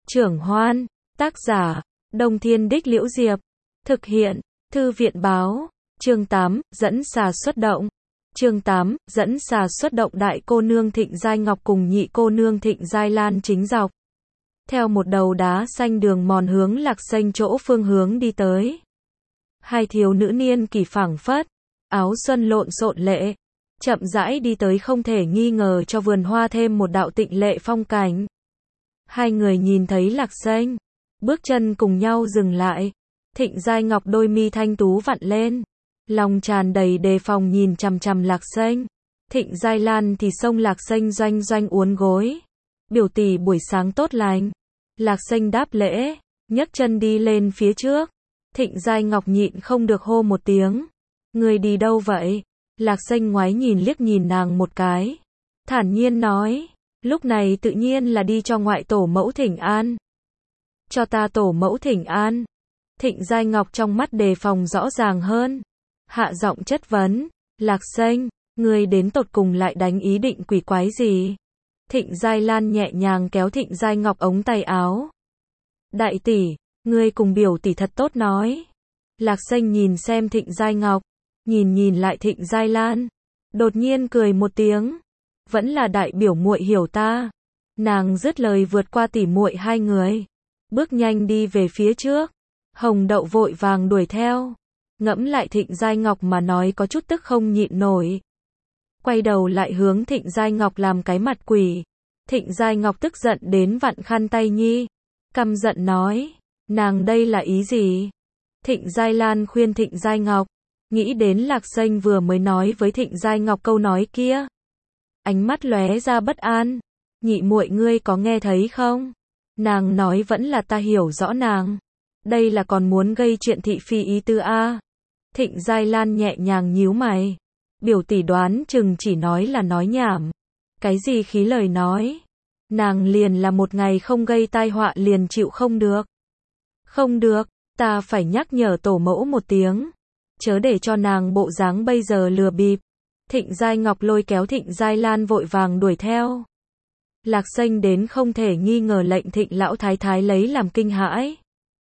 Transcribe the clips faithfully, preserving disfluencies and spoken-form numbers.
Trưởng Hoan, tác giả, Đông Thiên Đích Liễu Diệp, thực hiện, Thư viện Báo, chương tám, dẫn xà xuất động. Chương tám, dẫn xà xuất động. Đại cô nương Thịnh Giai Ngọc cùng nhị cô nương Thịnh Giai Lan chính dọc theo một đầu đá xanh đường mòn hướng Lạc Xanh chỗ phương hướng đi tới. Hai thiếu nữ niên kỳ phảng phất, áo xuân lộn xộn lệ, chậm rãi đi tới, không thể nghi ngờ cho vườn hoa thêm một đạo tịnh lệ phong cảnh. Hai người nhìn thấy Lạc Xanh, bước chân cùng nhau dừng lại. Thịnh Giai Ngọc đôi mi thanh tú vặn lên, lòng tràn đầy đề phòng nhìn chằm chằm Lạc Xanh. Thịnh Giai Lan thì xông Lạc Xanh doanh doanh uốn gối. Biểu tỷ buổi sáng tốt lành. Lạc Xanh đáp lễ, nhấc chân đi lên phía trước. Thịnh Giai Ngọc nhịn không được hô một tiếng. Người đi đâu vậy? Lạc Xanh ngoái nhìn liếc nhìn nàng một cái, thản nhiên nói, lúc này tự nhiên là đi cho ngoại tổ mẫu thỉnh an. Cho ta tổ mẫu thỉnh an. Thịnh Giai Ngọc trong mắt đề phòng rõ ràng hơn, hạ giọng chất vấn, Lạc Xanh, ngươi đến tột cùng lại đánh ý định quỷ quái gì? Thịnh Giai Lan nhẹ nhàng kéo Thịnh Giai Ngọc ống tay áo. Đại tỷ, ngươi cùng biểu tỷ thật tốt nói. Lạc Xanh nhìn xem Thịnh Giai Ngọc, nhìn nhìn lại Thịnh Giai Lan, đột nhiên cười một tiếng, vẫn là đại biểu muội hiểu ta. Nàng dứt lời vượt qua tỉ muội hai người, bước nhanh đi về phía trước. Hồng Đậu vội vàng đuổi theo, ngẫm lại Thịnh Giai Ngọc mà nói có chút tức không nhịn nổi. Quay đầu lại hướng Thịnh Giai Ngọc làm cái mặt quỷ. Thịnh Giai Ngọc tức giận đến vặn khăn tay nhi, căm giận nói, nàng đây là ý gì? Thịnh Giai Lan khuyên Thịnh Giai Ngọc, nghĩ đến Lạc Xanh vừa mới nói với Thịnh Giai Ngọc câu nói kia, ánh mắt lóe ra bất an. Nhị muội ngươi có nghe thấy không? Nàng nói vẫn là ta hiểu rõ nàng. Đây là còn muốn gây chuyện thị phi ý tư a. Thịnh Giai Lan nhẹ nhàng nhíu mày. Biểu tỷ đoán chừng chỉ nói là nói nhảm. Cái gì khí lời nói? Nàng liền là một ngày không gây tai họa liền chịu không được. Không được, ta phải nhắc nhở tổ mẫu một tiếng. Chớ để cho nàng bộ dáng bây giờ lừa bịp. Thịnh Giai Ngọc lôi kéo Thịnh Giai Lan vội vàng đuổi theo. Lạc Xanh đến không thể nghi ngờ lệnh Thịnh lão thái thái lấy làm kinh hãi.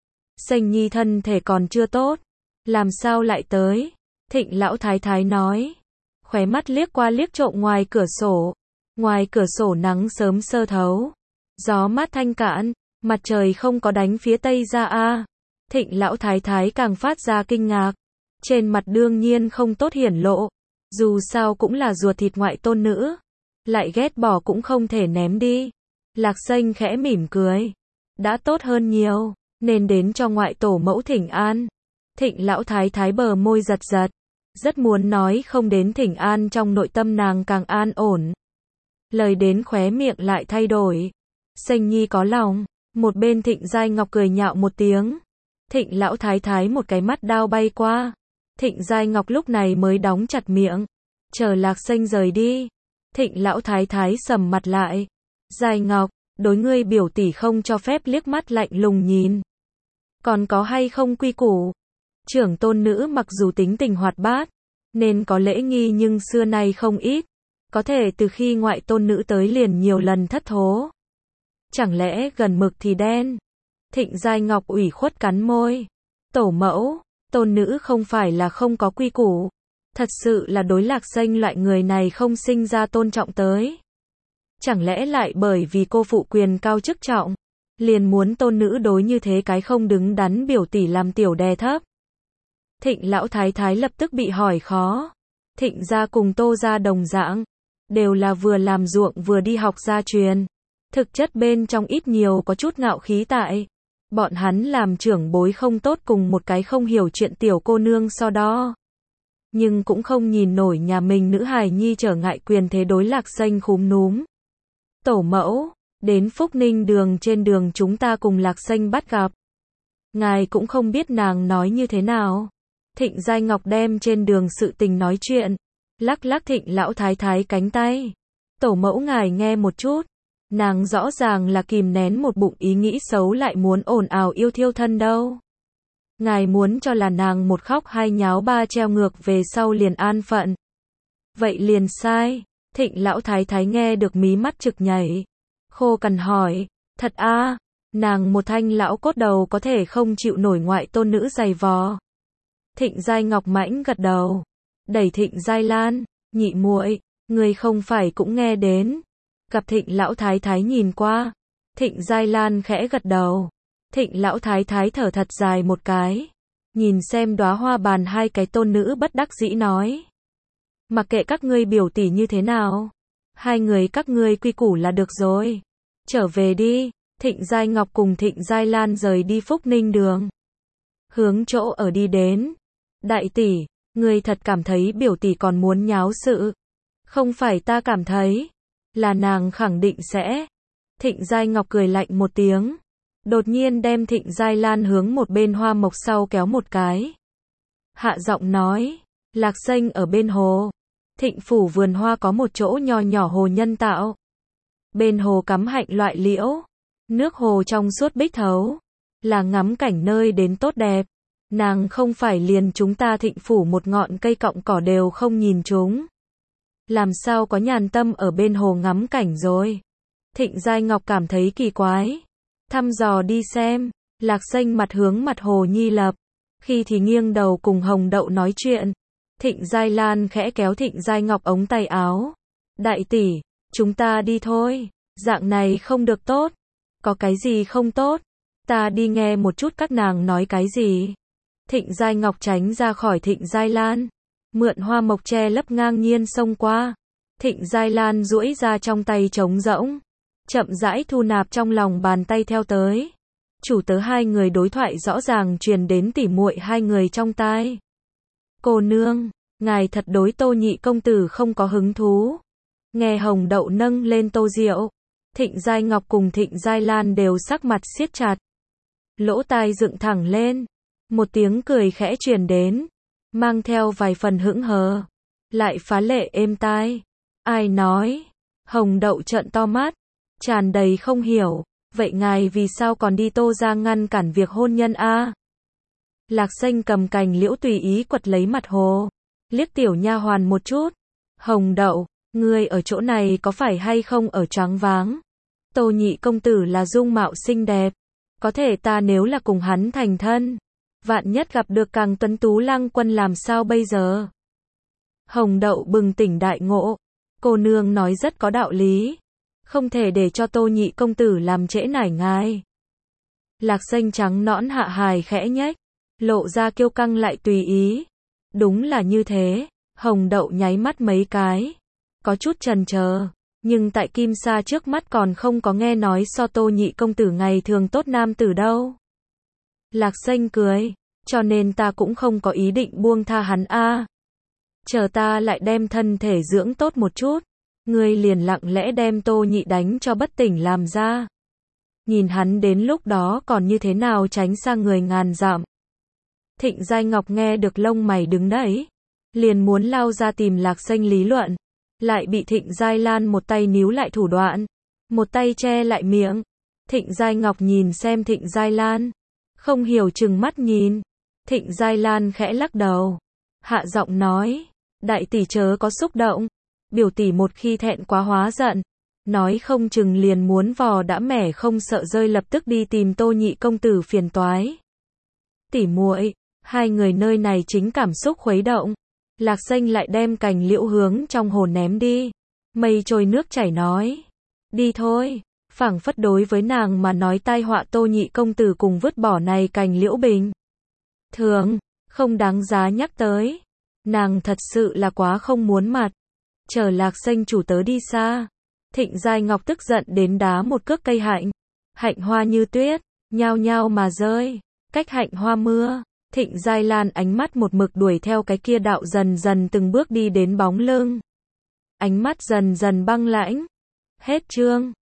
Xanh nhi thân thể còn chưa tốt, làm sao lại tới? Thịnh lão thái thái nói, khóe mắt liếc qua liếc trộm ngoài cửa sổ. Ngoài cửa sổ nắng sớm sơ thấu, gió mát thanh cạn, mặt trời không có đánh phía tây ra a. Thịnh lão thái thái càng phát ra kinh ngạc, trên mặt đương nhiên không tốt hiển lộ, dù sao cũng là ruột thịt ngoại tôn nữ, lại ghét bỏ cũng không thể ném đi. Lạc Xanh khẽ mỉm cười, đã tốt hơn nhiều, nên đến cho ngoại tổ mẫu thỉnh an. Thịnh lão thái thái bờ môi giật giật, rất muốn nói không đến thỉnh an, trong nội tâm nàng càng an ổn. Lời đến khóe miệng lại thay đổi. Xanh nhi có lòng. Một bên Thịnh Giai Ngọc cười nhạo một tiếng. Thịnh lão thái thái một cái mắt đao bay qua. Thịnh Giai Ngọc lúc này mới đóng chặt miệng, chờ Lạc Xanh rời đi. Thịnh lão thái thái sầm mặt lại. Giai Ngọc, đối ngươi biểu tỷ không cho phép liếc mắt lạnh lùng nhìn. Còn có hay không quy củ? Trưởng tôn nữ mặc dù tính tình hoạt bát, nên có lễ nghi nhưng xưa nay không ít. Có thể từ khi ngoại tôn nữ tới liền nhiều lần thất thố. Chẳng lẽ gần mực thì đen? Thịnh Giai Ngọc ủy khuất cắn môi. Tổ mẫu, tôn nữ không phải là không có quy củ. Thật sự là đối Lạc Xanh loại người này không sinh ra tôn trọng tới. Chẳng lẽ lại bởi vì cô phụ quyền cao chức trọng, liền muốn tôn nữ đối như thế cái không đứng đắn biểu tỷ làm tiểu đè thấp? Thịnh lão thái thái lập tức bị hỏi khó. Thịnh gia cùng Tô gia đồng dạng, đều là vừa làm ruộng vừa đi học gia truyền. Thực chất bên trong ít nhiều có chút ngạo khí tại. Bọn hắn làm trưởng bối không tốt cùng một cái không hiểu chuyện tiểu cô nương so đo. Nhưng cũng không nhìn nổi nhà mình nữ hài nhi trở ngại quyền thế đối Lạc Xanh khúm núm. Tổ mẫu, đến Phúc Ninh đường trên đường chúng ta cùng Lạc Xanh bắt gặp. Ngài cũng không biết nàng nói như thế nào. Thịnh Giai Ngọc đem trên đường sự tình nói chuyện, lắc lắc Thịnh lão thái thái cánh tay. Tổ mẫu ngài nghe một chút. Nàng rõ ràng là kìm nén một bụng ý nghĩ xấu lại muốn ồn ào yêu thiêu thân đâu. Ngài muốn cho là nàng một khóc hai nháo ba treo ngược về sau liền an phận. Vậy liền sai. Thịnh lão thái thái nghe được mí mắt trực nhảy. Khô cằn hỏi, thật a? Nàng một thanh lão cốt đầu có thể không chịu nổi ngoại tôn nữ giày vò. Thịnh Giai Ngọc mãnh gật đầu, đẩy Thịnh Giai Lan, nhị muội, người không phải cũng nghe đến. Gặp Thịnh lão thái thái nhìn qua, Thịnh Giai Lan khẽ gật đầu. Thịnh lão thái thái thở thật dài một cái, nhìn xem đóa hoa bàn hai cái tôn nữ bất đắc dĩ nói. Mặc kệ các ngươi biểu tỷ như thế nào, hai người các ngươi quy củ là được rồi. Trở về đi. Thịnh Giai Ngọc cùng Thịnh Giai Lan rời đi Phúc Ninh đường. Hướng chỗ ở đi đến. Đại tỷ, ngươi thật cảm thấy biểu tỷ còn muốn nháo sự. Không phải ta cảm thấy, là nàng khẳng định sẽ. Thịnh Giai Ngọc cười lạnh một tiếng. Đột nhiên đem Thịnh Giai Lan hướng một bên hoa mộc sau kéo một cái. Hạ giọng nói, Lạc Xanh ở bên hồ. Thịnh phủ vườn hoa có một chỗ nho nhỏ hồ nhân tạo. Bên hồ cắm hạnh loại liễu. Nước hồ trong suốt bích thấu, là ngắm cảnh nơi đến tốt đẹp. Nàng không phải liền chúng ta Thịnh phủ một ngọn cây cọng cỏ đều không nhìn chúng. Làm sao có nhàn tâm ở bên hồ ngắm cảnh rồi. Thịnh Giai Ngọc cảm thấy kỳ quái. Thăm dò đi xem, Lạc Xanh mặt hướng mặt hồ nhi lập. Khi thì nghiêng đầu cùng Hồng Đậu nói chuyện. Thịnh Giai Lan khẽ kéo Thịnh Giai Ngọc ống tay áo. Đại tỷ, chúng ta đi thôi, dạng này không được tốt. Có cái gì không tốt? Ta đi nghe một chút các nàng nói cái gì. Thịnh Giai Ngọc tránh ra khỏi Thịnh Giai Lan. Mượn hoa mộc che lấp ngang nhiên xông qua. Thịnh Giai Lan duỗi ra trong tay trống rỗng. Chậm rãi thu nạp trong lòng bàn tay theo tới. Chủ tớ hai người đối thoại rõ ràng truyền đến tỉ muội hai người trong tai. Cô nương, ngài thật đối Tô nhị công tử không có hứng thú. Nghe Hồng Đậu nâng lên tô rượu. Thịnh Giai Ngọc cùng Thịnh Giai Lan đều sắc mặt siết chặt. Lỗ tai dựng thẳng lên. Một tiếng cười khẽ truyền đến. Mang theo vài phần hững hờ. Lại phá lệ êm tai. Ai nói? Hồng Đậu trợn to mắt. Tràn đầy không hiểu. Vậy ngài vì sao còn đi Tô ra ngăn cản việc hôn nhân a? Lạc Xanh cầm cành liễu tùy ý quật lấy mặt hồ. Liếc tiểu nha hoàn một chút. Hồng Đậu, ngươi ở chỗ này có phải hay không ở choáng váng? Tô nhị công tử là dung mạo xinh đẹp. Có thể ta nếu là cùng hắn thành thân. Vạn nhất gặp được càng tuấn tú Lăng Quân làm sao bây giờ? Hồng Đậu bừng tỉnh đại ngộ. Cô nương nói rất có đạo lý. Không thể để cho Tô nhị công tử làm trễ nải ngài. Lạc Xanh trắng nõn hạ hài khẽ nhếch. Lộ ra kiêu căng lại tùy ý. Đúng là như thế. Hồng Đậu nháy mắt mấy cái. Có chút chần chờ. Nhưng tại Kim Sa trước mắt còn không có nghe nói so Tô nhị công tử ngày thường tốt nam tử đâu. Lạc Xanh cười. Cho nên ta cũng không có ý định buông tha hắn a. Chờ ta lại đem thân thể dưỡng tốt một chút. Ngươi liền lặng lẽ đem Tô nhị đánh cho bất tỉnh làm ra. Nhìn hắn đến lúc đó còn như thế nào tránh xa người ngàn dặm. Thịnh Giai Ngọc nghe được lông mày đứng đấy. Liền muốn lao ra tìm Lạc Xanh lý luận. Lại bị Thịnh Giai Lan một tay níu lại thủ đoạn. Một tay che lại miệng. Thịnh Giai Ngọc nhìn xem Thịnh Giai Lan. Không hiểu chừng mắt nhìn. Thịnh Giai Lan khẽ lắc đầu. Hạ giọng nói. Đại tỷ chớ có xúc động. Biểu tỷ một khi thẹn quá hóa giận. Nói không chừng liền muốn vò đã mẻ không sợ rơi lập tức đi tìm Tô nhị công tử phiền toái. Tỷ muội, hai người nơi này chính cảm xúc khuấy động. Lạc Xanh lại đem cành liễu hướng trong hồ ném đi. Mây trôi nước chảy nói. Đi thôi. Phảng phất đối với nàng mà nói tai họa Tô nhị công tử cùng vứt bỏ này cành liễu bình. Thường, không đáng giá nhắc tới. Nàng thật sự là quá không muốn mặt. Chờ Lạc Xanh chủ tớ đi xa. Thịnh Giai Ngọc tức giận đến đá một cước cây hạnh. Hạnh hoa như tuyết, nhao nhao mà rơi. Cách hạnh hoa mưa. Thịnh Giai Lan ánh mắt một mực đuổi theo cái kia đạo dần dần từng bước đi đến bóng lưng. Ánh mắt dần dần băng lãnh. Hết chương.